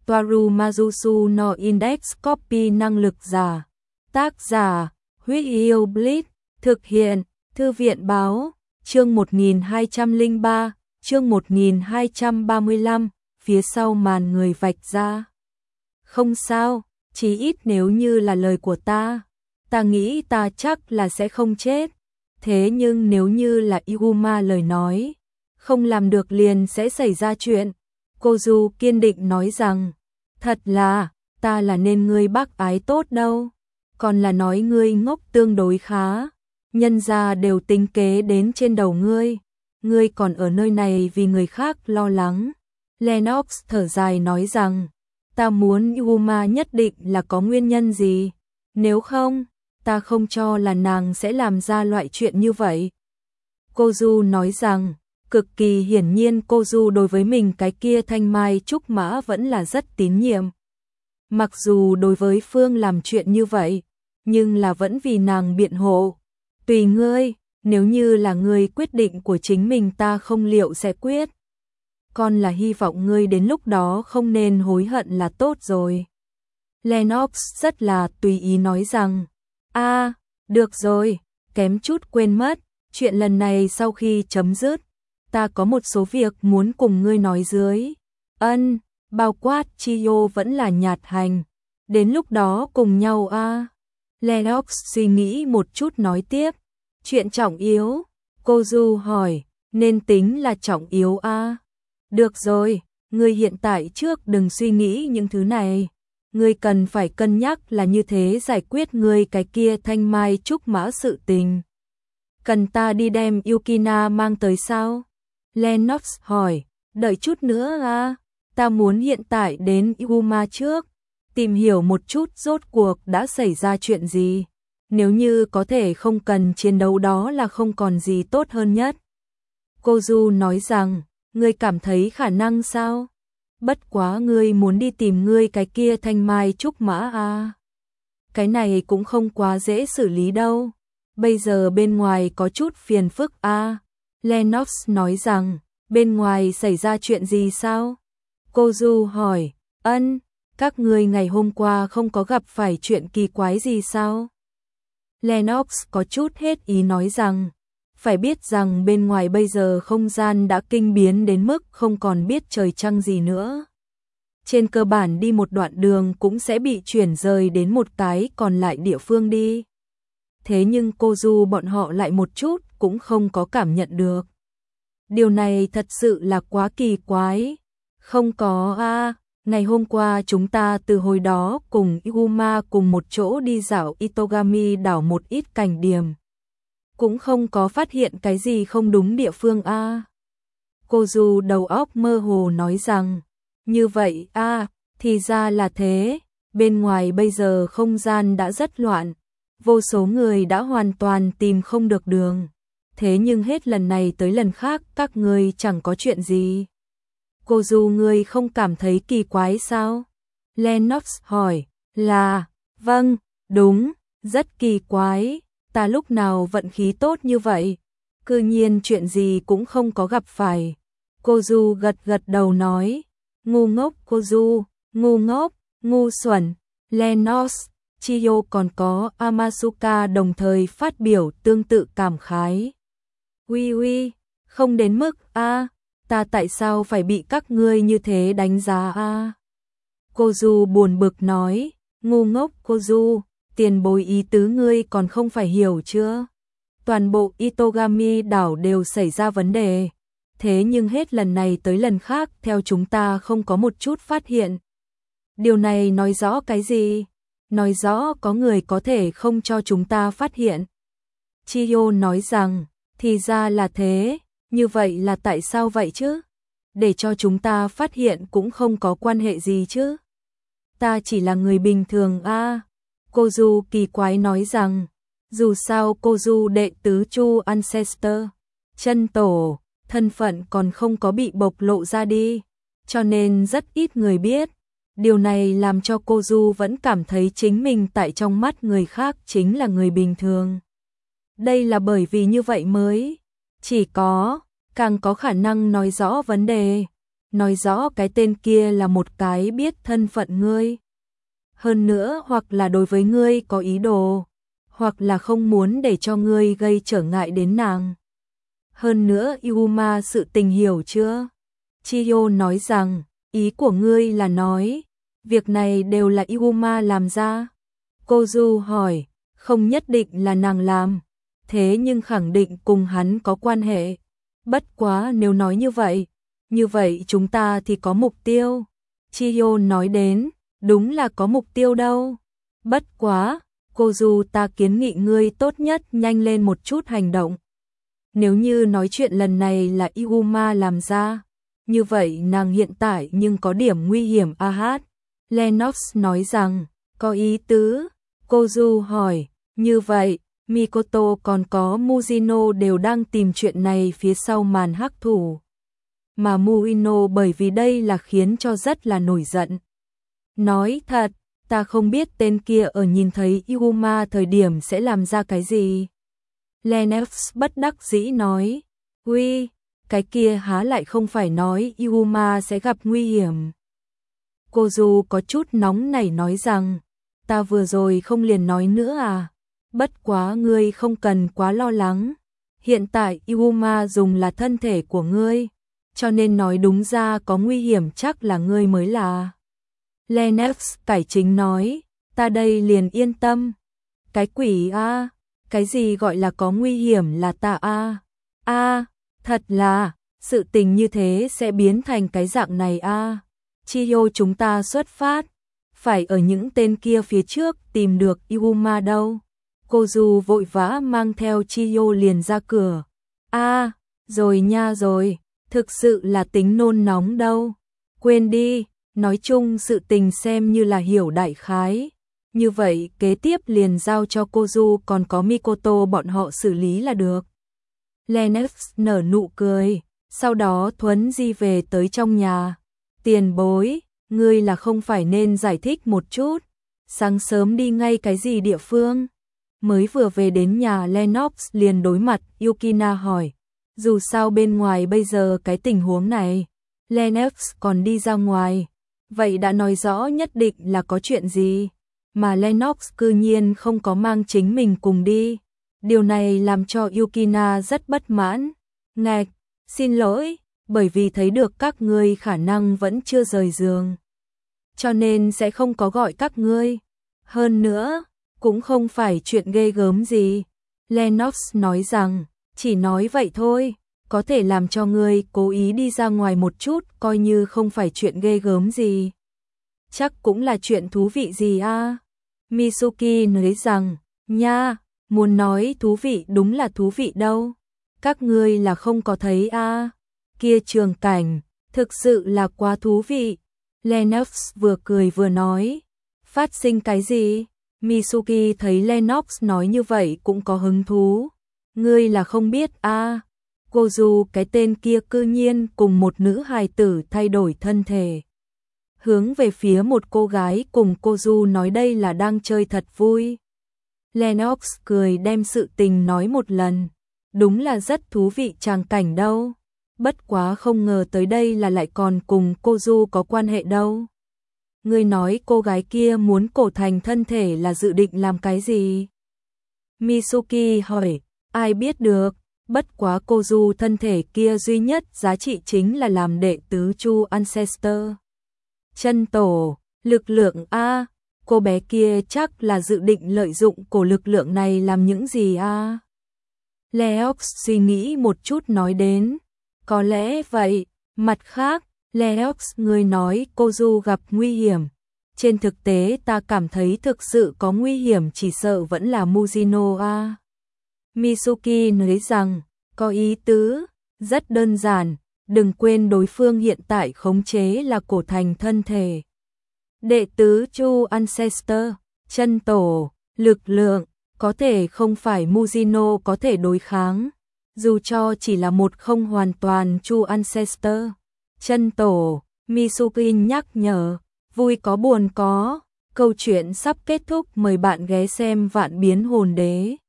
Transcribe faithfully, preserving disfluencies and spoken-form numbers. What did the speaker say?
Toaru Majusu no Index Copy năng lực giả. Tác giả, Huyết Yêu Bleach, thực hiện, Thư viện báo, chương một nghìn hai trăm lẻ ba, chương một nghìn hai trăm ba mươi lăm, phía sau màn người vạch ra. Không sao, chí ít nếu như là lời của ta, ta nghĩ ta chắc là sẽ không chết. Thế nhưng nếu như là Iguma lời nói, không làm được liền sẽ xảy ra chuyện. Kozu kiên định nói rằng, thật là, ta là nên ngươi bác ái tốt đâu, còn là nói ngươi ngốc tương đối khá, nhân gia đều tính kế đến trên đầu ngươi, ngươi còn ở nơi này vì người khác lo lắng. Lennox thở dài nói rằng, ta muốn Iguma nhất định là có nguyên nhân gì, nếu không, ta không cho là nàng sẽ làm ra loại chuyện như vậy. Kozu nói rằng, cực kỳ hiển nhiên Kozu đối với mình cái kia thanh mai trúc mã vẫn là rất tín nhiệm. Mặc dù đối với Phương làm chuyện như vậy, nhưng là vẫn vì nàng biện hộ. Tùy ngươi, nếu như là ngươi quyết định của chính mình ta không liệu sẽ quyết. Còn là hy vọng ngươi đến lúc đó không nên hối hận là tốt rồi. Lennox rất là tùy ý nói rằng, a à, được rồi, kém chút quên mất, chuyện lần này sau khi chấm dứt, ta có một số việc muốn cùng ngươi nói dưới. Ân, bao quát Chiyo vẫn là nhạt hành, đến lúc đó cùng nhau a. À. Lennox suy nghĩ một chút nói tiếp, chuyện trọng yếu, Kozu hỏi, nên tính là trọng yếu a. À. Được rồi, ngươi hiện tại trước đừng suy nghĩ những thứ này. Ngươi cần phải cân nhắc là như thế giải quyết ngươi cái kia thanh mai trúc mã sự tình. Cần ta đi đem Yukina mang tới sao? Lennox hỏi, đợi chút nữa à, ta muốn hiện tại đến Iguma trước, tìm hiểu một chút rốt cuộc đã xảy ra chuyện gì. Nếu như có thể không cần chiến đấu đó là không còn gì tốt hơn nhất. Kozu nói rằng, ngươi cảm thấy khả năng sao? Bất quá ngươi muốn đi tìm ngươi cái kia thanh mai trúc mã à. Cái này cũng không quá dễ xử lý đâu. Bây giờ bên ngoài có chút phiền phức à. Lennox nói rằng, bên ngoài xảy ra chuyện gì sao? Kozu hỏi, ân, các ngươi ngày hôm qua không có gặp phải chuyện kỳ quái gì sao? Lennox có chút hết ý nói rằng, phải biết rằng bên ngoài bây giờ không gian đã kinh biến đến mức không còn biết trời trăng gì nữa. Trên cơ bản đi một đoạn đường cũng sẽ bị chuyển rời đến một cái còn lại địa phương đi. Thế nhưng Kozu bọn họ lại một chút cũng không có cảm nhận được. Điều này thật sự là quá kỳ quái. Không có a, à, ngày hôm qua chúng ta từ hồi đó cùng Iguma cùng một chỗ đi dạo Itogami đảo một ít cảnh điểm. Cũng không có phát hiện cái gì không đúng địa phương a. À. Kozu đầu óc mơ hồ nói rằng, như vậy a, à, thì ra là thế, bên ngoài bây giờ không gian đã rất loạn, vô số người đã hoàn toàn tìm không được đường. Thế nhưng hết lần này tới lần khác các ngươi chẳng có chuyện gì. Kozu ngươi không cảm thấy kỳ quái sao? Lennox hỏi, là, vâng, đúng, rất kỳ quái, ta lúc nào vận khí tốt như vậy, cư nhiên chuyện gì cũng không có gặp phải. Kozu gật gật đầu nói, ngu ngốc Kozu, ngu ngốc, ngu xuẩn. Lennox, Chiyo còn có Amasuka đồng thời phát biểu tương tự cảm khái. Uy uy, không đến mức a, à, ta tại sao phải bị các ngươi như thế đánh giá a? À? Kozu buồn bực nói, ngu ngốc Kozu, tiền bối ý tứ ngươi còn không phải hiểu chưa? Toàn bộ Itogami đảo đều xảy ra vấn đề, thế nhưng hết lần này tới lần khác theo chúng ta không có một chút phát hiện. Điều này nói rõ cái gì? Nói rõ có người có thể không cho chúng ta phát hiện. Chiyo nói rằng, thì ra là thế, như vậy là tại sao vậy chứ? Để cho chúng ta phát hiện cũng không có quan hệ gì chứ? Ta chỉ là người bình thường a. À. Kozu kỳ quái nói rằng, dù sao Kozu đệ tứ Chu Ancestor, chân tổ, thân phận còn không có bị bộc lộ ra đi, cho nên rất ít người biết. Điều này làm cho Kozu vẫn cảm thấy chính mình tại trong mắt người khác chính là người bình thường. Đây là bởi vì như vậy mới chỉ có, càng có khả năng nói rõ vấn đề. nói rõ cái tên kia là một cái biết thân phận ngươi. Hơn nữa hoặc là đối với ngươi có ý đồ, hoặc là không muốn để cho ngươi gây trở ngại đến nàng. Hơn nữa Yuma sự tình hiểu chưa? Chiyo nói rằng, ý của ngươi là nói, việc này đều là Yuma làm ra. Kozu hỏi, không nhất định là nàng làm, thế nhưng khẳng định cùng hắn có quan hệ. Bất quá nếu nói như vậy, như vậy chúng ta thì có mục tiêu. Chiyo nói đến, đúng là có mục tiêu đâu. Bất quá, Kozu ta kiến nghị ngươi tốt nhất nhanh lên một chút hành động. Nếu như nói chuyện lần này là Yuma làm ra, như vậy nàng hiện tại nhưng có điểm nguy hiểm a hát. Lennox nói rằng, có ý tứ. Kozu hỏi, như vậy, Mikoto còn có Mujino đều đang tìm chuyện này phía sau màn hắc thủ. Mà Muino bởi vì đây là khiến cho rất là nổi giận. Nói thật, ta không biết tên kia ở nhìn thấy Yuma thời điểm sẽ làm ra cái gì. Lennox bất đắc dĩ nói, uy, cái kia há lại không phải nói Yuma sẽ gặp nguy hiểm. Kozu có chút nóng nảy nói rằng, ta vừa rồi không liền nói nữa à, bất quá ngươi không cần quá lo lắng. Hiện tại Yuma dùng là thân thể của ngươi, cho nên nói đúng ra có nguy hiểm chắc là ngươi mới là. Lennox cải chính nói, ta đây liền yên tâm. Cái quỷ a, cái gì gọi là có nguy hiểm là ta a? A, thật là, sự tình như thế sẽ biến thành cái dạng này a. Chiyo chúng ta xuất phát, phải ở những tên kia phía trước tìm được Yuma đâu. Kozu vội vã mang theo Chiyo liền ra cửa. A, rồi nha rồi, thực sự là tính nôn nóng đâu. Quên đi, nói chung sự tình xem như là hiểu đại khái. Như vậy kế tiếp liền giao cho Kozu còn có Mikoto bọn họ xử lý là được. Lennox nở nụ cười, sau đó thuấn di về tới trong nhà. Tiền bối, ngươi là không phải nên giải thích một chút. Sáng sớm đi ngay cái gì địa phương? Mới vừa về đến nhà Lennox liền đối mặt Yukina hỏi. Dù sao bên ngoài bây giờ cái tình huống này, Lennox còn đi ra ngoài. Vậy đã nói rõ nhất định là có chuyện gì, mà Lennox cư nhiên không có mang chính mình cùng đi. Điều này làm cho Yukina rất bất mãn. Ngạch, xin lỗi, bởi vì thấy được các ngươi khả năng vẫn chưa rời giường, cho nên sẽ không có gọi các ngươi. Hơn nữa, cũng không phải chuyện ghê gớm gì. Lennox nói rằng, chỉ nói vậy thôi, có thể làm cho ngươi cố ý đi ra ngoài một chút, coi như không phải chuyện ghê gớm gì. Chắc cũng là chuyện thú vị gì a? Mitsuki nói rằng, nha, muốn nói thú vị đúng là thú vị đâu. Các ngươi là không có thấy a? Kia trường cảnh, thực sự là quá thú vị. Lennox vừa cười vừa nói, phát sinh cái gì? Mitsuki thấy Lennox nói như vậy cũng có hứng thú. Ngươi là không biết a? Kozu cái tên kia cư nhiên cùng một nữ hài tử thay đổi thân thể. Hướng về phía một cô gái cùng Kozu nói đây là đang chơi thật vui. Lennox cười đem sự tình nói một lần. Đúng là rất thú vị tràng cảnh đâu. Bất quá không ngờ tới đây là lại còn cùng Kozu có quan hệ đâu. Ngươi nói cô gái kia muốn cổ thành thân thể là dự định làm cái gì? Mitsuki hỏi, ai biết được, bất quá Kozu thân thể kia duy nhất giá trị chính là làm đệ tứ Chu Ancestor. Chân tổ, lực lượng a, cô bé kia chắc là dự định lợi dụng cổ lực lượng này làm những gì a? Leox suy nghĩ một chút nói đến, có lẽ vậy, mặt khác, Leox người nói Kozu gặp nguy hiểm. Trên thực tế ta cảm thấy thực sự có nguy hiểm chỉ sợ vẫn là Mujino a. Mitsuki nói rằng, có ý tứ, rất đơn giản, đừng quên đối phương hiện tại khống chế là cổ thành thân thể. Đệ tứ Chu Ancestor, chân tổ, lực lượng, có thể không phải Mujino có thể đối kháng, dù cho chỉ là một không hoàn toàn Chu Ancestor. Chân tổ, Mitsuki nhắc nhở, vui có buồn có, câu chuyện sắp kết thúc, mời bạn ghé xem Vạn Biến Hồn Đế.